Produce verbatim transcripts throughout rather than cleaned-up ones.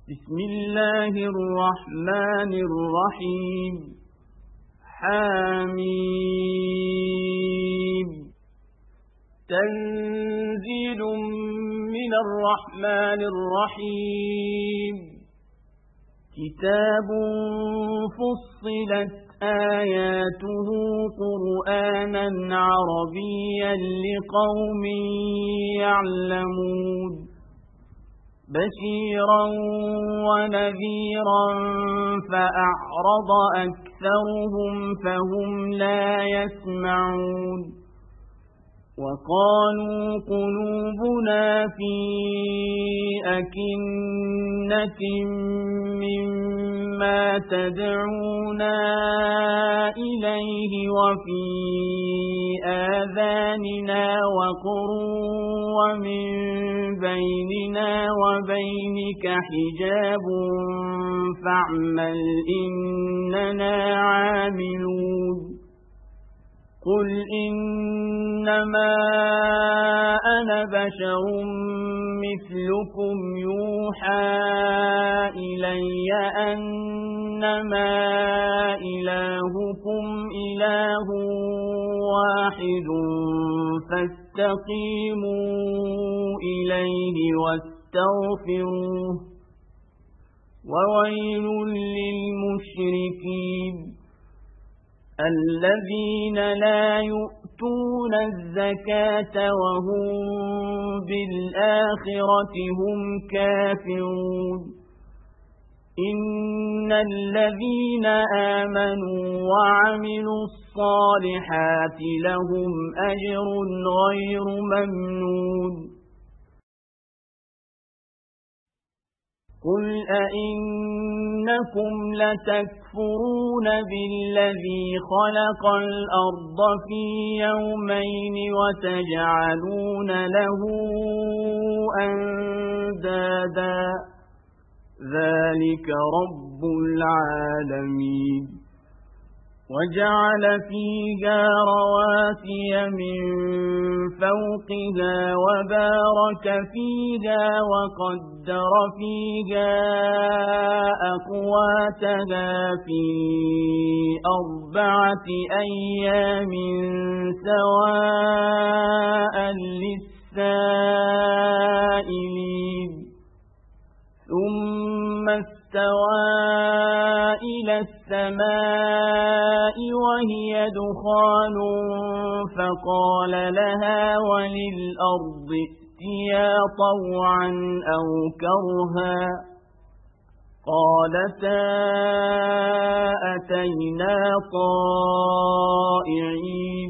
بسم الله الرحمن الرحيم حميم تنزيل من الرحمن الرحيم كتاب فصلت آياته قرآنا عربيا لقوم يعلمون بشيرا ونذيرا فأعرض أكثرهم فهم لا يسمعون وقالوا قلوبنا في أكنة مما تدعونا إليه وفي آذاننا وقر ومن بيننا وبينك حجاب فاعمل إننا عاملون قل إنما أنا بشر مثلكم يوحى إلي أنما إلهكم إله واحد فاستقيموا إليه واستغفروه وويل للمشركين الذين لا يؤتون الزكاة وهم بالآخرة هم كافرون إن الذين آمنوا وعملوا الصالحات لهم أجر غير ممنون قل أئنكم لتكفرون بالذي خلق الأرض في يومين وتجعلون له أندادا ذلك رب العالمين وجعل فيها رواسي من فوقها وبارك فيها وقدر فيها أقواتها في أربعة أيام سواء للسائلين ثم استوى إلى السماء وهي دخان فقال لها وللأرض ائتيا طوعا أو كرها قالتا أتينا طائعين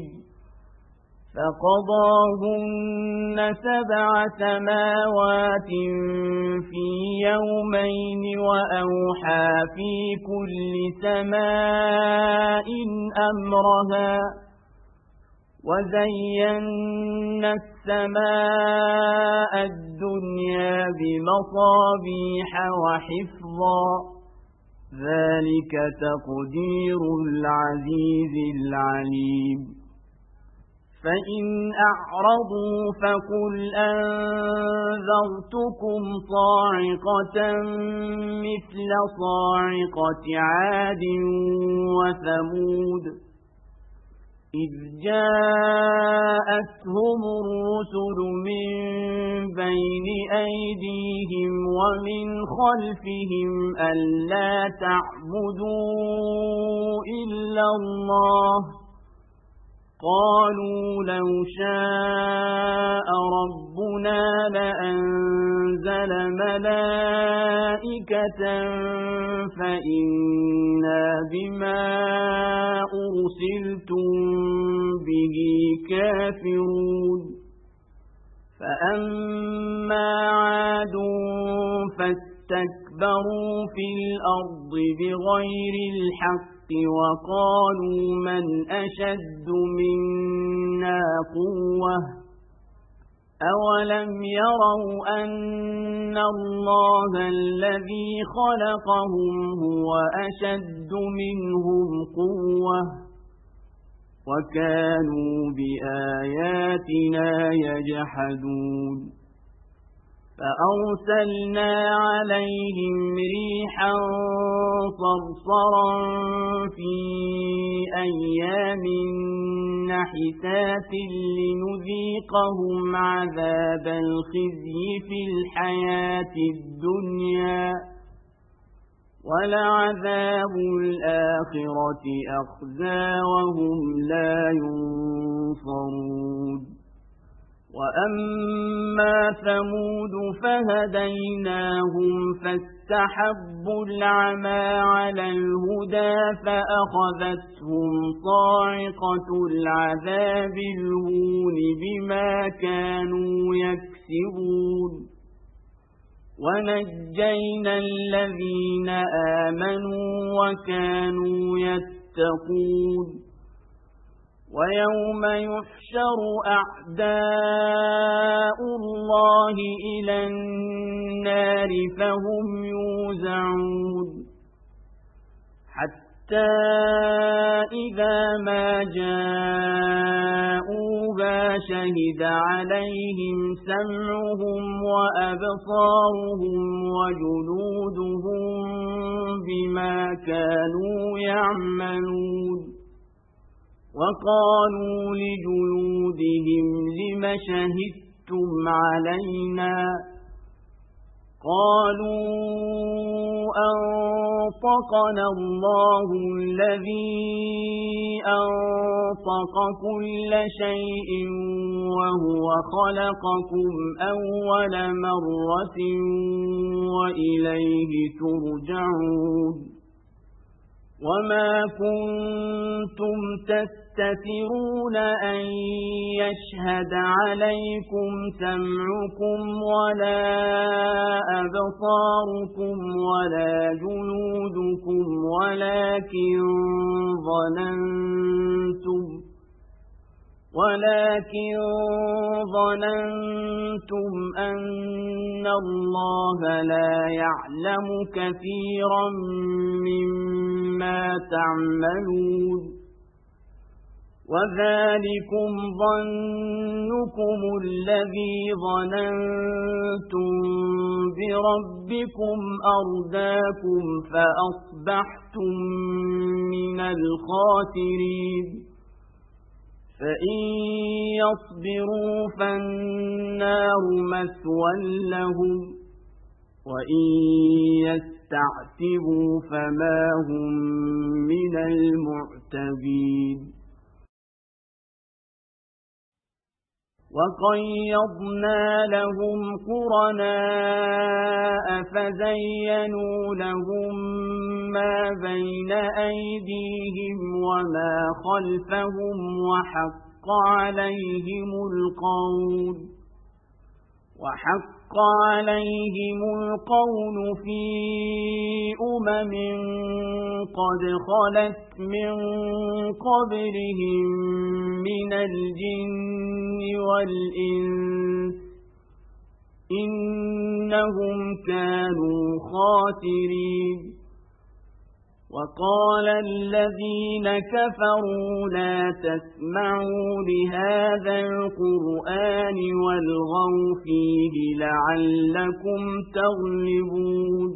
فقضاهن سبع سماوات في يومين وأوحى في كل سماء أمرها وزينا السماء الدنيا بمصابيح وحفظا ذلك تقدير العزيز العليم فإن أعرضوا فقل أنذرتكم صاعقة مثل صاعقة عاد وثمود إذ جاءتهم الرسل من بين أيديهم ومن خلفهم ألا تعبدوا إلا الله قالوا لو شاء ربنا لأنزل ملائكة فإنا بما أرسلتم به كافرون فأما عاد فاستكبروا في الأرض بغير الحق وقالوا من أشد منا قوة أولم يروا أن الله الذي خلقهم هو أشد منهم قوة وكانوا بآياتنا يجحدون فأرسلنا عليهم ريحا صرصرا في أيام نحسات لنذيقهم عذاب الخزي في الحياة الدنيا ولعذاب الآخرة أخزى وهم لا ينصرون وأما ثمود فهديناهم فاستحبوا العمى على الهدى فأخذتهم صاعقة العذاب الهون بما كانوا يكسبون ونجينا الذين آمنوا وكانوا يتقون ويوم يحشر أعداء الله إلى النار فهم يوزعون حتى إذا ما جاءوها شهد عليهم سمعهم وأبصارهم وجلودهم بما كانوا يعملون وقالوا لجلودهم لم شهدتم علينا قالوا أنطقنا الله الذي أنطق كل شيء وهو خلقكم أول مرة وإليه ترجعون وما كنتم تستترون أن يشهد عليكم سمعكم ولا أبصاركم ولا جلودكم ولكن ظننتم ولكن ظننتم أن الله لا يعلم كثيرا مما تعملون وذلكم ظنكم الذي ظننتم بربكم أرداكم فأصبحتم من الخاسرين فإن يصبروا فالنار مثوى لهم وإن يستعتبوا فما هم من المعتبين وقيضنا لهم قرناء فزينوا لهم ما بين أيديهم وما خلفهم وحق عليهم القول وحق عليهم القول في أمم قد خلت من قبلهم من الجن والإنس إنهم كانوا خاسرين وقال الذين كفروا لا تسمعوا لهذا القرآن والغوا فيه لعلكم تغلبون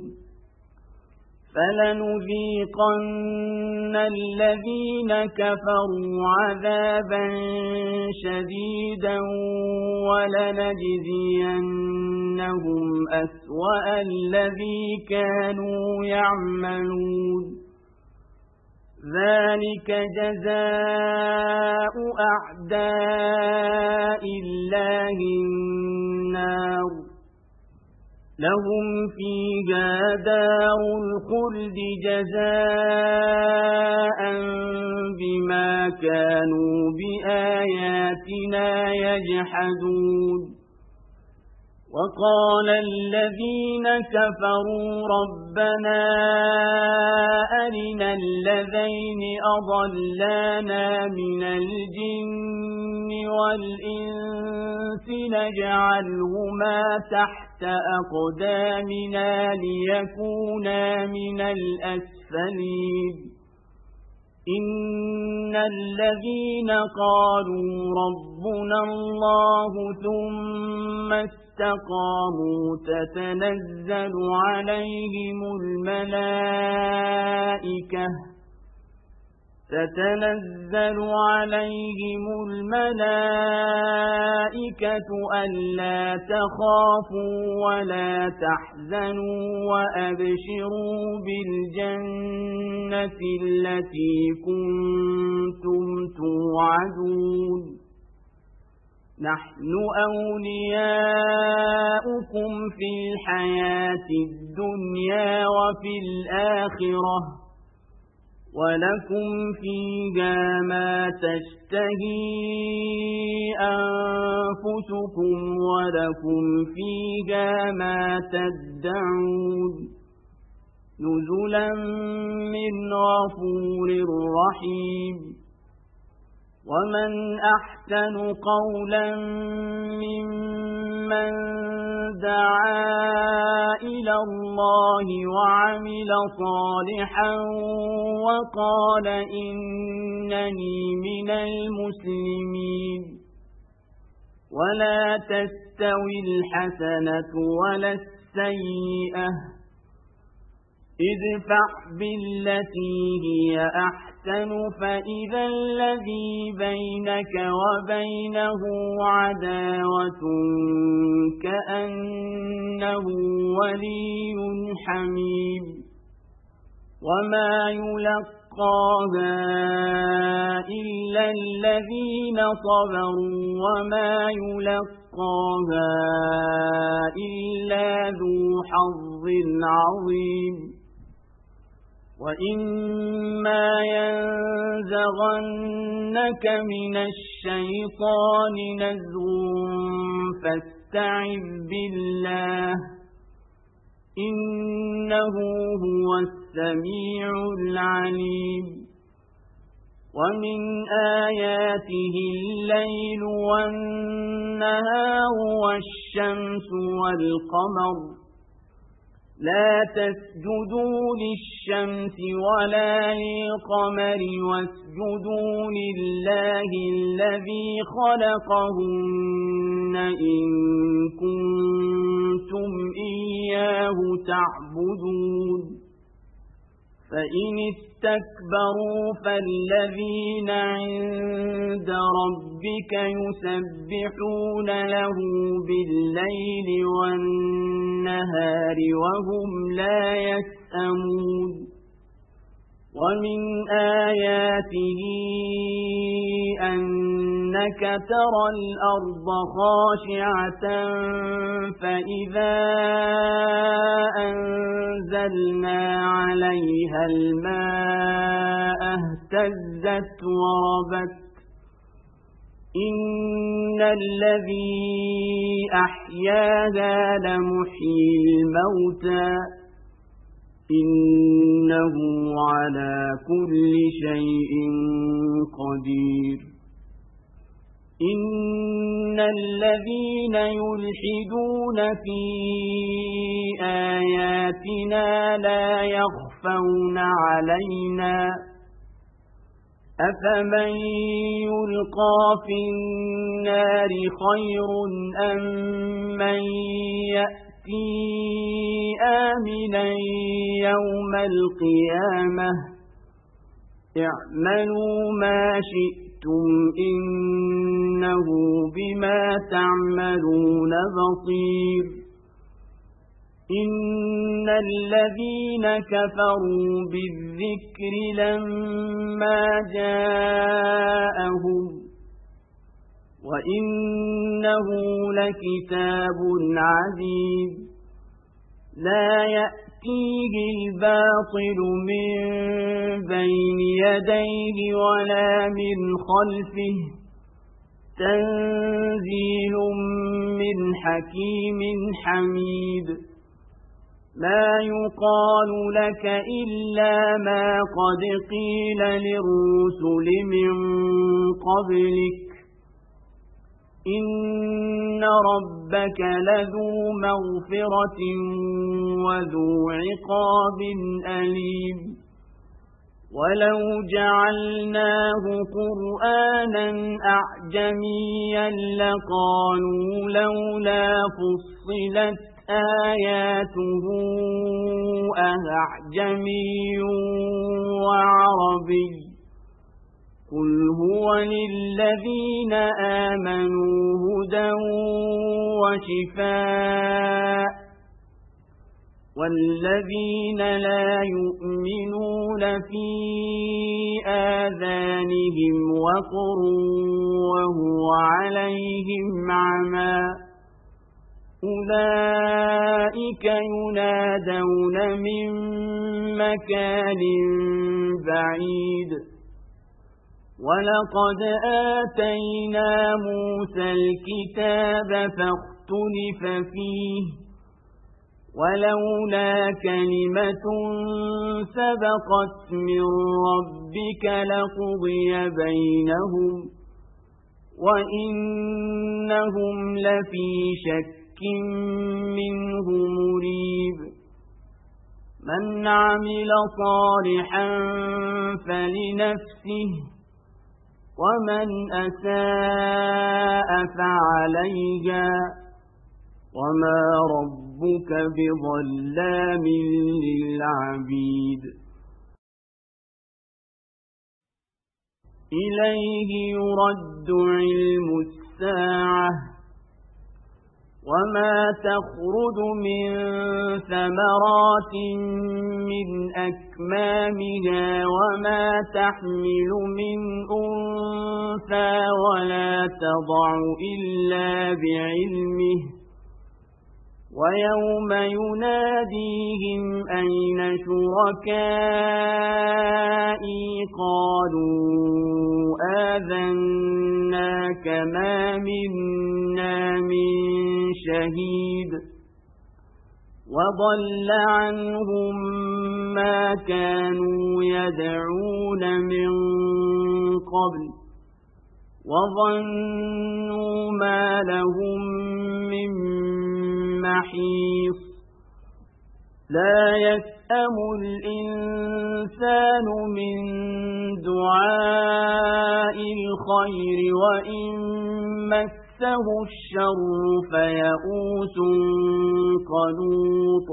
فلنذيقن الذين كفروا عذابا شديدا ولنجزينهم أسوأ الذي كانوا يعملون ذلك جزاء أعداء الله النار لهم فيها دار الخلد جزاء بما كانوا بآياتنا يجحدون وقال الذين كفروا ربنا أرنا الذين أضلانا من الجن والإنس نجعلهما تحت أقدامنا ليكونا من الأسفلين إن الذين قالوا ربنا الله ثم استقاموا تتنزل عليهم الملائكة تتنزل عليهم الملائكة ألا تخافوا ولا تحزنوا وأبشروا بالجنة التي كنتم توعدون نحن أولياؤكم في الحياة الدنيا وفي الآخرة ولكم فيها ما تشتهي أنفسكم ولكم فيها ما تدعون نزلا من غفور رحيم ومن أحسن قولا ممن دعا إلى الله وعمل صالحا وقال إنني من المسلمين ولا تستوي الحسنة ولا السيئة ادفع بالتي هي أحسن فإذا الذي بينك وبينه عداوة كأنه ولي حميم وما يلقاها إلا الذين صبروا وما يلقاها إلا ذو حظ عظيم وإما ينزغنك من الشيطان نزغ فاستعذ بالله إنه هو السميع العليم ومن آياته الليل والنهار والشمس والقمر لا تسجدوا للشمس ولا للقمر واسجدوا لله الذي خلقهن إن كنتم إياه تعبدون فإن استكبروا فالذين عند ربك يسبحون له بالليل والنهار وهم لا يسأمون ومن آياته أنك ترى الأرض خاشعة فإذا أنزلنا عليها الماء اهتزت وربت إن الذي أحياها لمحيي الموتى إنه على كل شيء قدير إن الذين يلحدون في آياتنا لا يخفون علينا أفمن يلقى في النار خير أم من يأتي آمنا يوم القيامة اعملوا ما شئتم إنه بما تعملون بصير إن الذين كفروا بالذكر لما جاءهم وإنه لكتاب عزيز لا يأتيه الباطل من بين يديه ولا من خلفه تنزيل من حكيم حميد ما يقال لك إلا ما قد قيل للرسل من قبلك إن ربك لذو مغفرة وذو عقاب أليم ولو جعلناه قرآنا أعجميا لقالوا لولا فصلت آياته أعجمي وعربي قل هو للذين آمنوا هدى وشفاء والذين لا يؤمنون في آذانهم وقر وهو عليهم عمى أولئك ينادون من مكان بعيد ولقد آتينا موسى الكتاب فاختلف فيه ولولا كلمة سبقت من ربك لقضي بينهم وإنهم لفي شك منه مريب من عمل صالحا فلنفسه ومن أساء فعليها وما ربك بظلام للعبيد إليه يرد علم الساعة وما تخرج من ثمرات من أكمامها وما تحمل من أنثى ولا تضع إلا بعلمه ويوم يناديهم أين شركائي قالوا آذناك ما منا من شهيد وضل عنهم ما كانوا يدعون من قبل وظنوا ما لهم من محيص لا يسأم الإنسان من دعاء الخير وإن مسه الشر فيئوس قنوط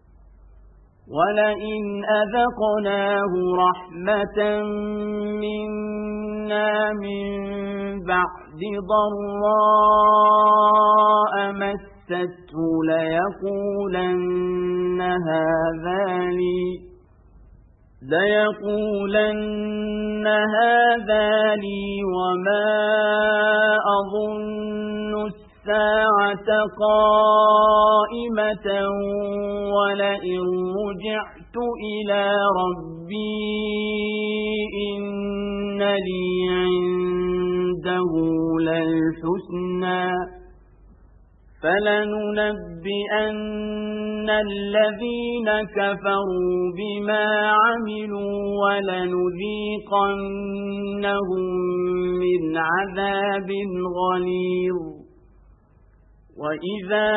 ولئن أذقناه رحمة منا من بعد ضراء مسته ليقولن هذا لي ليقولن هذا لي وما أظن الساعة قائمة ولئن رجعت إلى ربي إن لي عنده للحسنى فلننبئن الذين كفروا بما عملوا ولنذيقنهم من عذاب غليظ وإذا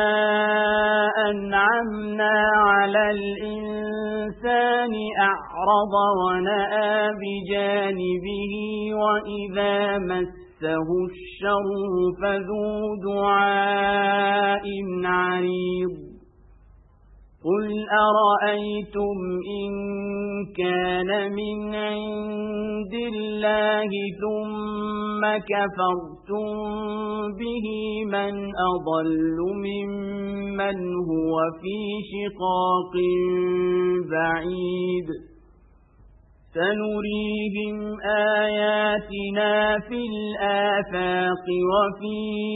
أنعمنا على الإنسان أعرض ونأى بجانبه وإذا مسه الشر فذو دعاء عريض قل أرأيتم إن كان من عند الله ثم كفرتم به من أضل ممن هو في شقاق بعيد سنريهم آياتنا في الآفاق وفي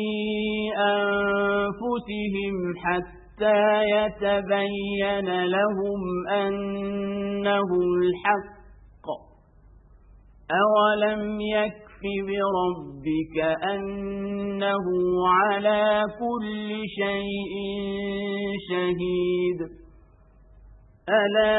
أنفسهم حتى حتى يتبين لهم أنه الحق أولم يكف بربك أنه على كل شيء شهيد ألا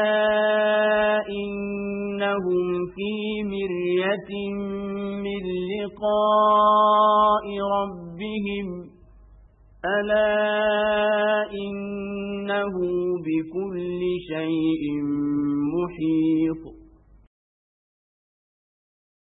إنهم في مرية من لقاء ربهم ألا إنه بكل شيء محيط